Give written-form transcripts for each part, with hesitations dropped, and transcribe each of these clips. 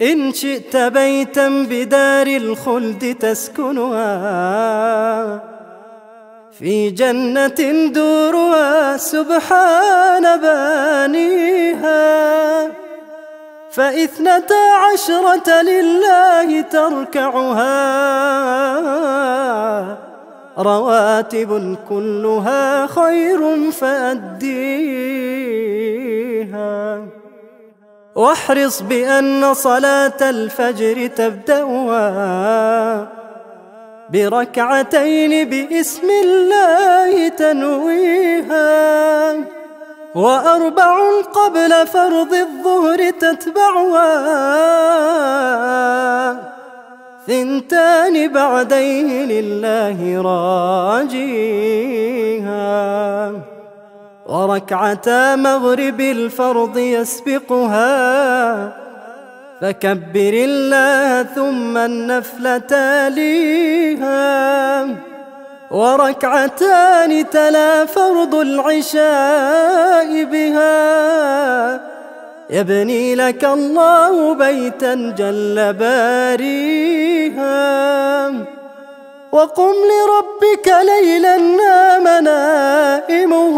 إن شئت بيتا بدار الخلد تسكنها في جنة دورها سبحان بانيها، ف12 لله تركعها رواتب كلها خير فأديها. واحرص بأن صلاة الفجر تبدأها بركعتين باسم الله تنويها، و4 قبل فرض الظهر تتبعها، 2 بعديه لله راجيها، وركعتا مغرب الفرض يسبقها، فكبر الله ثم النفل تاليها، وركعتان تلا فرض العشاء بها، يبني لك الله بيتا جل باريها. وقم لربك ليلا نام نائمه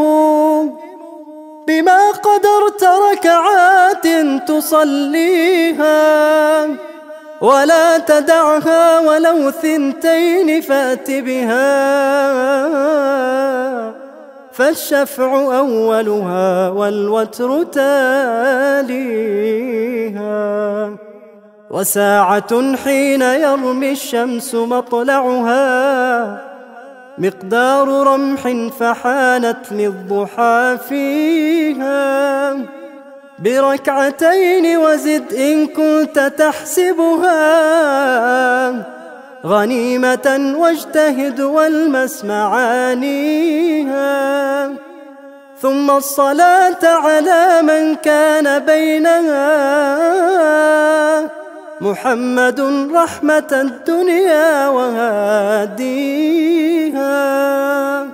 بما قدرت ركعات تصليها، ولا تدعها ولو 2 فأت بها، فالشفع أولها والوتر تاليها. وساعة حين يرمي الشمس مطلعها مقدار رمح فحانت للضحى فيها، بركعتين وزد إن كنت تحسبها غنيمة، واجتهد والمس معانيها. ثم الصلاة على من كان بينها محمد رحمة الدنيا وهاديها.